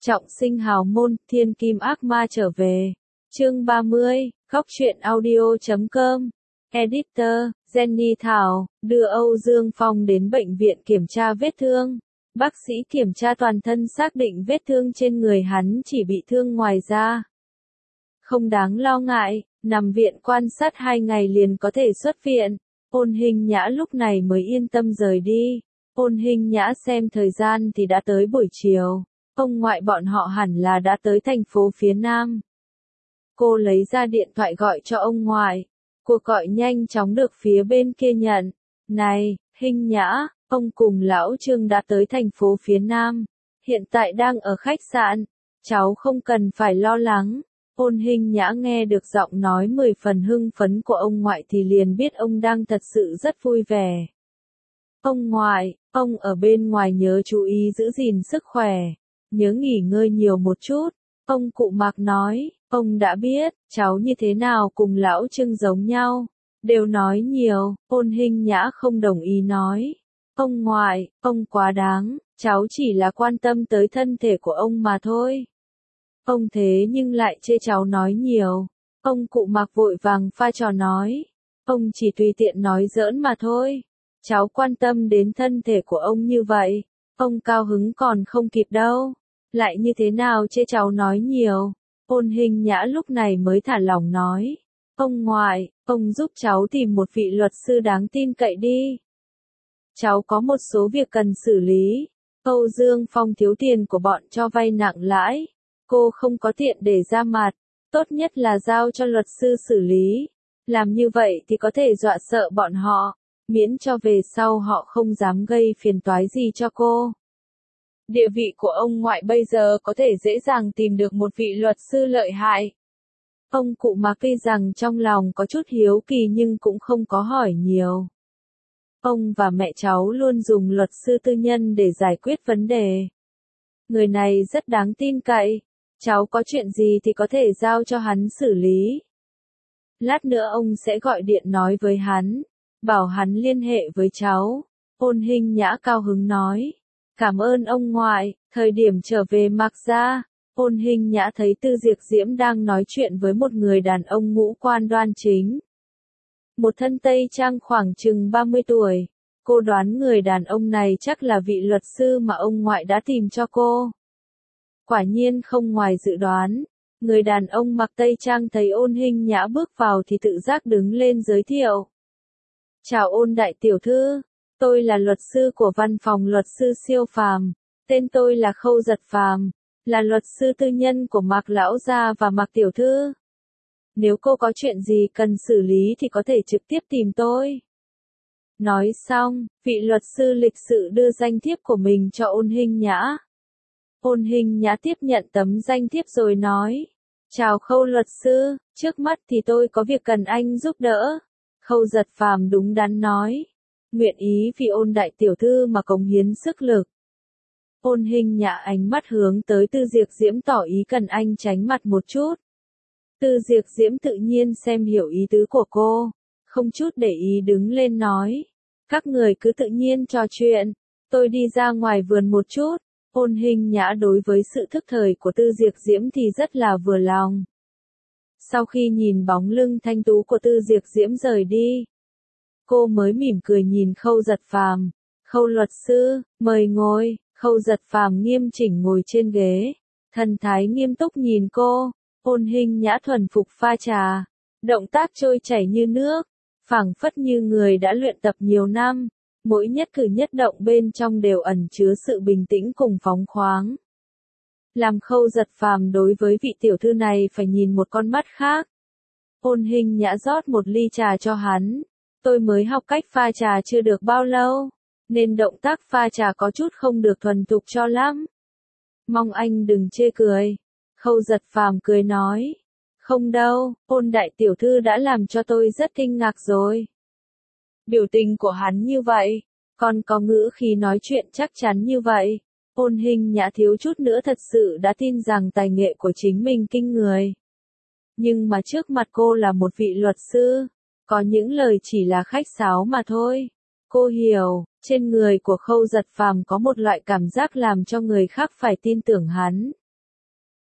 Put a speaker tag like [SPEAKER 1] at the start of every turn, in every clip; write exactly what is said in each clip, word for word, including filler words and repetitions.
[SPEAKER 1] Trọng sinh hào môn, thiên kim ác ma trở về. Chương ba mươi, góc truyện audio chấm com. Editor, Jenny Thảo, đưa Âu Dương Phong đến bệnh viện kiểm tra vết thương. Bác sĩ kiểm tra toàn thân xác định vết thương trên người hắn chỉ bị thương ngoài da. Không đáng lo ngại, nằm viện quan sát hai ngày liền có thể xuất viện. Ôn Hinh Nhã lúc này mới yên tâm rời đi. Ôn Hinh Nhã xem thời gian thì đã tới buổi chiều. Ông ngoại bọn họ hẳn là đã tới thành phố phía Nam. Cô lấy ra điện thoại gọi cho ông ngoại. Cuộc gọi nhanh chóng được phía bên kia nhận. Này, Hinh Nhã, ông cùng lão Trương đã tới thành phố phía Nam. Hiện tại đang ở khách sạn. Cháu không cần phải lo lắng. Ôn Hinh Nhã nghe được giọng nói mười phần hưng phấn của ông ngoại thì liền biết ông đang thật sự rất vui vẻ. Ông ngoại, ông ở bên ngoài nhớ chú ý giữ gìn sức khỏe. Nhớ nghỉ ngơi nhiều một chút. Ông cụ Mạc nói, ông đã biết, cháu như thế nào cùng lão Trương giống nhau. Đều nói nhiều, Ôn Hinh Nhã không đồng ý nói. Ông ngoại, ông quá đáng, cháu chỉ là quan tâm tới thân thể của ông mà thôi. Ông thế nhưng lại chê cháu nói nhiều. Ông cụ Mạc vội vàng pha trò nói. Ông chỉ tùy tiện nói giỡn mà thôi. Cháu quan tâm đến thân thể của ông như vậy. Ông cao hứng còn không kịp đâu. Lại như thế nào chê cháu nói nhiều. Ôn Hinh Nhã lúc này mới thả lỏng nói. Ông ngoại, ông giúp cháu tìm một vị luật sư đáng tin cậy đi. Cháu có một số việc cần xử lý. Âu Dương Phong thiếu tiền của bọn cho vay nặng lãi. Cô không có tiện để ra mặt. Tốt nhất là giao cho luật sư xử lý. Làm như vậy thì có thể dọa sợ bọn họ. Miễn cho về sau họ không dám gây phiền toái gì cho cô. Địa vị của ông ngoại bây giờ có thể dễ dàng tìm được một vị luật sư lợi hại. Ông cụ Mạc tuy rằng trong lòng có chút hiếu kỳ nhưng cũng không có hỏi nhiều. Ông và mẹ cháu luôn dùng luật sư tư nhân để giải quyết vấn đề. Người này rất đáng tin cậy. Cháu có chuyện gì thì có thể giao cho hắn xử lý. Lát nữa ông sẽ gọi điện nói với hắn. Bảo hắn liên hệ với cháu. Ôn Hinh Nhã cao hứng nói. Cảm ơn ông ngoại, thời điểm trở về Mạc gia, Ôn Hinh Nhã thấy Tư Diệp Diễm đang nói chuyện với một người đàn ông ngũ quan đoan chính. Một thân tây trang khoảng chừng ba mươi tuổi, cô đoán người đàn ông này chắc là vị luật sư mà ông ngoại đã tìm cho cô. Quả nhiên không ngoài dự đoán, người đàn ông mặc tây trang thấy Ôn Hinh Nhã bước vào thì tự giác đứng lên giới thiệu. Chào Ôn đại tiểu thư. Tôi là luật sư của văn phòng luật sư siêu phàm, tên tôi là Khâu Giật Phàm, là luật sư tư nhân của Mạc lão gia và Mạc tiểu thư. Nếu cô có chuyện gì cần xử lý thì có thể trực tiếp tìm tôi. Nói xong, vị luật sư lịch sự đưa danh thiếp của mình cho Ôn Hinh Nhã. Ôn Hinh Nhã tiếp nhận tấm danh thiếp rồi nói, chào Khâu luật sư, trước mắt thì tôi có việc cần anh giúp đỡ. Khâu Giật Phàm đúng đắn nói. Nguyện ý vì Ôn đại tiểu thư mà cống hiến sức lực. Ôn Hinh Nhã ánh mắt hướng tới Tư Diệp Diễm tỏ ý cần anh tránh mặt một chút. Tư Diệp Diễm tự nhiên xem hiểu ý tứ của cô, không chút để ý đứng lên nói. Các người cứ tự nhiên trò chuyện, tôi đi ra ngoài vườn một chút. Ôn Hinh Nhã đối với sự thức thời của Tư Diệp Diễm thì rất là vừa lòng. Sau khi nhìn bóng lưng thanh tú của Tư Diệp Diễm rời đi, cô mới mỉm cười nhìn Khâu Giật Phàm. Khâu luật sư, mời ngồi. Khâu Giật Phàm nghiêm chỉnh ngồi trên ghế. Thần thái nghiêm túc nhìn cô. Ôn Hinh Nhã thuần phục pha trà. Động tác trôi chảy như nước. Phảng phất như người đã luyện tập nhiều năm. Mỗi nhất cử nhất động bên trong đều ẩn chứa sự bình tĩnh cùng phóng khoáng. Làm Khâu Giật Phàm đối với vị tiểu thư này phải nhìn một con mắt khác. Ôn Hinh Nhã rót một ly trà cho hắn. Tôi mới học cách pha trà chưa được bao lâu, nên động tác pha trà có chút không được thuần thục cho lắm. Mong anh đừng chê cười. Khâu Giật Phàm cười nói. Không đâu, Ôn đại tiểu thư đã làm cho tôi rất kinh ngạc rồi. Biểu tình của hắn như vậy, còn có ngữ khí nói chuyện chắc chắn như vậy. Ôn Hinh Nhã thiếu chút nữa thật sự đã tin rằng tài nghệ của chính mình kinh người. Nhưng mà trước mặt cô là một vị luật sư. Có những lời chỉ là khách sáo mà thôi. Cô hiểu, trên người của Khâu Giật Phàm có một loại cảm giác làm cho người khác phải tin tưởng hắn.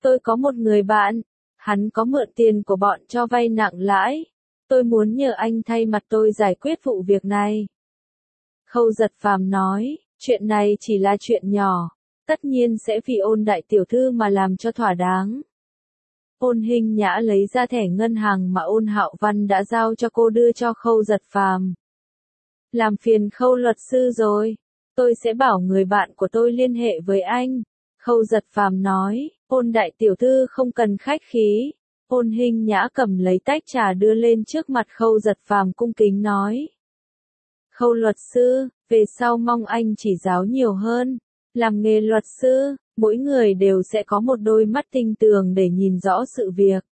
[SPEAKER 1] Tôi có một người bạn, hắn có mượn tiền của bọn cho vay nặng lãi. Tôi muốn nhờ anh thay mặt tôi giải quyết vụ việc này. Khâu Giật Phàm nói, chuyện này chỉ là chuyện nhỏ, tất nhiên sẽ vì Ôn đại tiểu thư mà làm cho thỏa đáng. Ôn Hinh Nhã lấy ra thẻ ngân hàng mà Ôn Hạo Văn đã giao cho cô đưa cho Khâu Giật Phàm. Làm phiền Khâu luật sư rồi, tôi sẽ bảo người bạn của tôi liên hệ với anh. Khâu Giật Phàm nói, Ôn đại tiểu thư không cần khách khí. Ôn Hinh Nhã cầm lấy tách trà đưa lên trước mặt Khâu Giật Phàm cung kính nói. Khâu luật sư, về sau mong anh chỉ giáo nhiều hơn. Làm nghề luật sư, mỗi người đều sẽ có một đôi mắt tinh tường để nhìn rõ sự việc.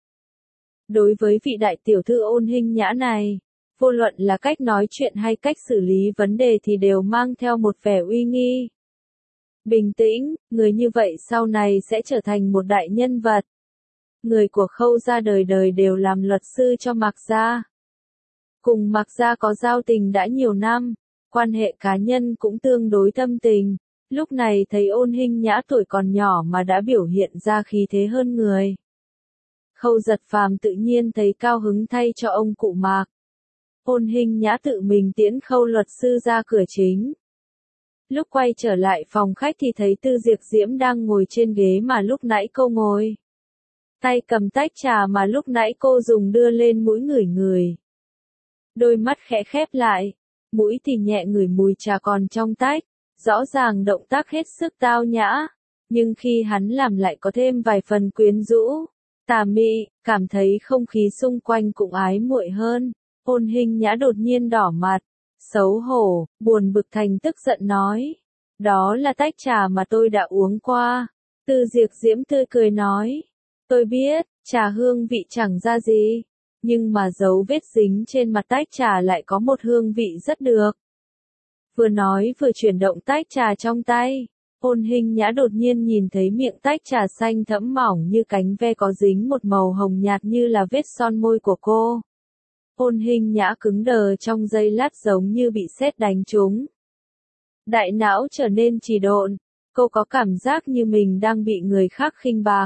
[SPEAKER 1] Đối với vị đại tiểu thư Ôn Hinh Nhã này, vô luận là cách nói chuyện hay cách xử lý vấn đề thì đều mang theo một vẻ uy nghi. Bình tĩnh, người như vậy sau này sẽ trở thành một đại nhân vật. Người của Khâu gia đời đời đều làm luật sư cho Mạc gia. Cùng Mạc gia có giao tình đã nhiều năm, quan hệ cá nhân cũng tương đối thâm tình. Lúc này thấy Ôn Hinh Nhã tuổi còn nhỏ mà đã biểu hiện ra khí thế hơn người. Khâu Giật Phàm tự nhiên thấy cao hứng thay cho ông cụ Mạc. Ôn Hinh Nhã tự mình tiễn Khâu luật sư ra cửa chính. Lúc quay trở lại phòng khách thì thấy Tư Diệp Diễm đang ngồi trên ghế mà lúc nãy cô ngồi. Tay cầm tách trà mà lúc nãy cô dùng đưa lên mũi ngửi ngửi. Đôi mắt khẽ khép lại, mũi thì nhẹ ngửi mùi trà còn trong tách, rõ ràng động tác hết sức tao nhã, nhưng khi hắn làm lại có thêm vài phần quyến rũ, tà mị, cảm thấy không khí xung quanh cũng ái muội hơn. Ôn Hinh Nhã đột nhiên đỏ mặt, xấu hổ, buồn bực thành tức giận nói, đó là tách trà mà tôi đã uống qua. Tư Diệp Diễm tươi cười nói, tôi biết, trà hương vị chẳng ra gì, nhưng mà dấu vết dính trên mặt tách trà lại có một hương vị rất được. Vừa nói vừa chuyển động tách trà trong tay, Ôn Hinh Nhã đột nhiên nhìn thấy miệng tách trà xanh thẫm mỏng như cánh ve có dính một màu hồng nhạt như là vết son môi của cô. Ôn Hinh Nhã cứng đờ trong giây lát giống như bị sét đánh trúng. Đại não trở nên trì độn, cô có cảm giác như mình đang bị người khác khinh bạc.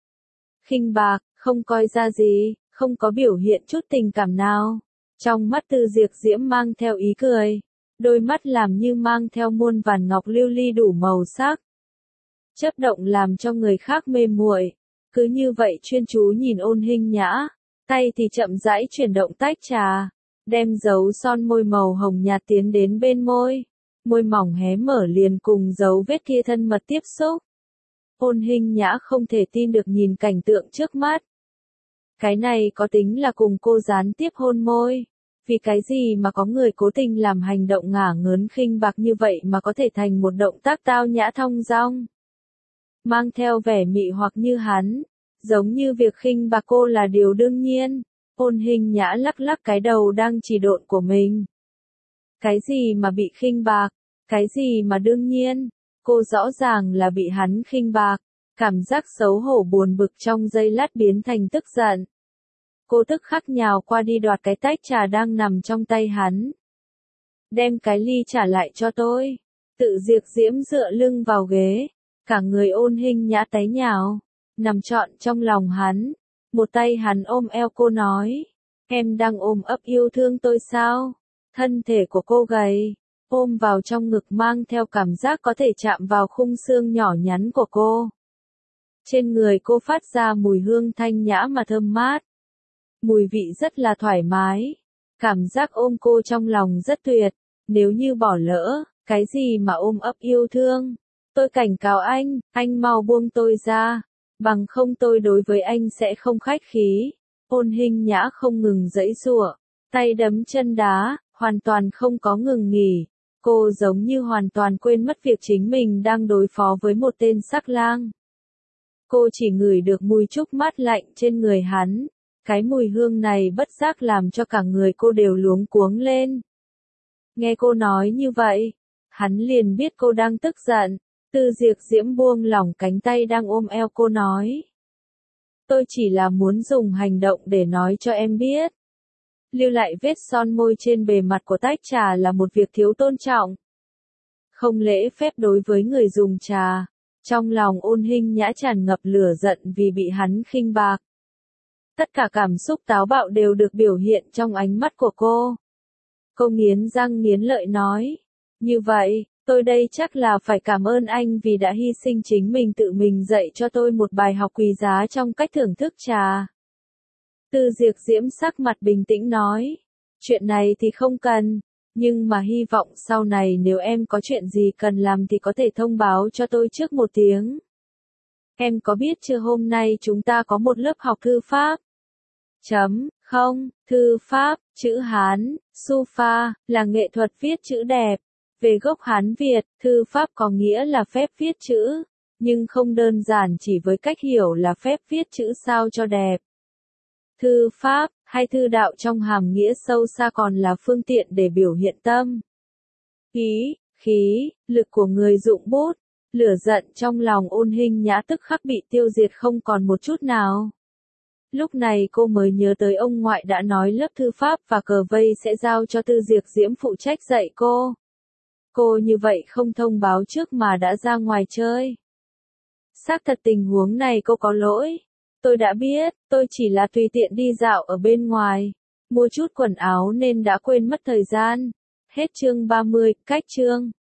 [SPEAKER 1] Khinh bạc, không coi ra gì, không có biểu hiện chút tình cảm nào. Trong mắt Tư Diệp Diễm mang theo ý cười, đôi mắt làm như mang theo muôn vàn ngọc lưu ly đủ màu sắc. Chớp động làm cho người khác mê muội, cứ như vậy chuyên chú nhìn Ôn Hinh Nhã, tay thì chậm rãi chuyển động tách trà, đem dấu son môi màu hồng nhạt tiến đến bên môi, môi mỏng hé mở liền cùng dấu vết kia thân mật tiếp xúc. Ôn Hinh Nhã không thể tin được nhìn cảnh tượng trước mắt. Cái này có tính là cùng cô gián tiếp hôn môi, vì cái gì mà có người cố tình làm hành động ngả ngớn khinh bạc như vậy mà có thể thành một động tác tao nhã thong dong. Mang theo vẻ mị hoặc như hắn, giống như việc khinh bạc cô là điều đương nhiên. Ôn Hinh Nhã lắc lắc cái đầu đang trì độn của mình. Cái gì mà bị khinh bạc, cái gì mà đương nhiên, cô rõ ràng là bị hắn khinh bạc, cảm giác xấu hổ buồn bực trong giây lát biến thành tức giận. Cô tức khắc nhào qua đi đoạt cái tách trà đang nằm trong tay hắn. Đem cái ly trả lại cho tôi. Tự Diệp Diễm dựa lưng vào ghế, cả người Ôn Hinh Nhã tái nhào, nằm trọn trong lòng hắn. Một tay hắn ôm eo cô nói, em đang ôm ấp yêu thương tôi sao? Thân thể của cô gầy, ôm vào trong ngực mang theo cảm giác có thể chạm vào khung xương nhỏ nhắn của cô. Trên người cô phát ra mùi hương thanh nhã mà thơm mát. Mùi vị rất là thoải mái. Cảm giác ôm cô trong lòng rất tuyệt. Nếu như bỏ lỡ, cái gì mà ôm ấp yêu thương. Tôi cảnh cáo anh, anh mau buông tôi ra. Bằng không tôi đối với anh sẽ không khách khí. Ôn Hinh Nhã không ngừng giãy giụa, tay đấm chân đá, hoàn toàn không có ngừng nghỉ. Cô giống như hoàn toàn quên mất việc chính mình đang đối phó với một tên sắc lang. Cô chỉ ngửi được mùi trúc mát lạnh trên người hắn. Cái mùi hương này bất giác làm cho cả người cô đều luống cuống lên. Nghe cô nói như vậy, hắn liền biết cô đang tức giận. Tư Diệp Diễm buông lỏng cánh tay đang ôm eo cô nói. Tôi chỉ là muốn dùng hành động để nói cho em biết. Lưu lại vết son môi trên bề mặt của tách trà là một việc thiếu tôn trọng. Không lễ phép đối với người dùng trà. Trong lòng Ôn Hinh Nhã tràn ngập lửa giận vì bị hắn khinh bạc. Tất cả cảm xúc táo bạo đều được biểu hiện trong ánh mắt của cô. Cô nghiến răng nghiến lợi nói. Như vậy, tôi đây chắc là phải cảm ơn anh vì đã hy sinh chính mình tự mình dạy cho tôi một bài học quý giá trong cách thưởng thức trà. Tư Diệp Diễm sắc mặt bình tĩnh nói. Chuyện này thì không cần, nhưng mà hy vọng sau này nếu em có chuyện gì cần làm thì có thể thông báo cho tôi trước một tiếng. Em có biết chưa hôm nay chúng ta có một lớp học thư pháp? Chấm, không, thư pháp, chữ Hán, Sufa, là nghệ thuật viết chữ đẹp. Về gốc Hán Việt, thư pháp có nghĩa là phép viết chữ, nhưng không đơn giản chỉ với cách hiểu là phép viết chữ sao cho đẹp. Thư pháp, hay thư đạo trong hàm nghĩa sâu xa còn là phương tiện để biểu hiện tâm, ý, khí, lực của người dụng bút. Lửa giận trong lòng Ôn Hinh Nhã tức khắc bị tiêu diệt không còn một chút nào. Lúc này cô mới nhớ tới ông ngoại đã nói lớp thư pháp và cờ vây sẽ giao cho Tư Diệp Diễm phụ trách dạy cô. Cô như vậy không thông báo trước mà đã ra ngoài chơi. Xác thật tình huống này cô có lỗi. Tôi đã biết, tôi chỉ là tùy tiện đi dạo ở bên ngoài, mua chút quần áo nên đã quên mất thời gian. Hết chương ba mươi, cách chương.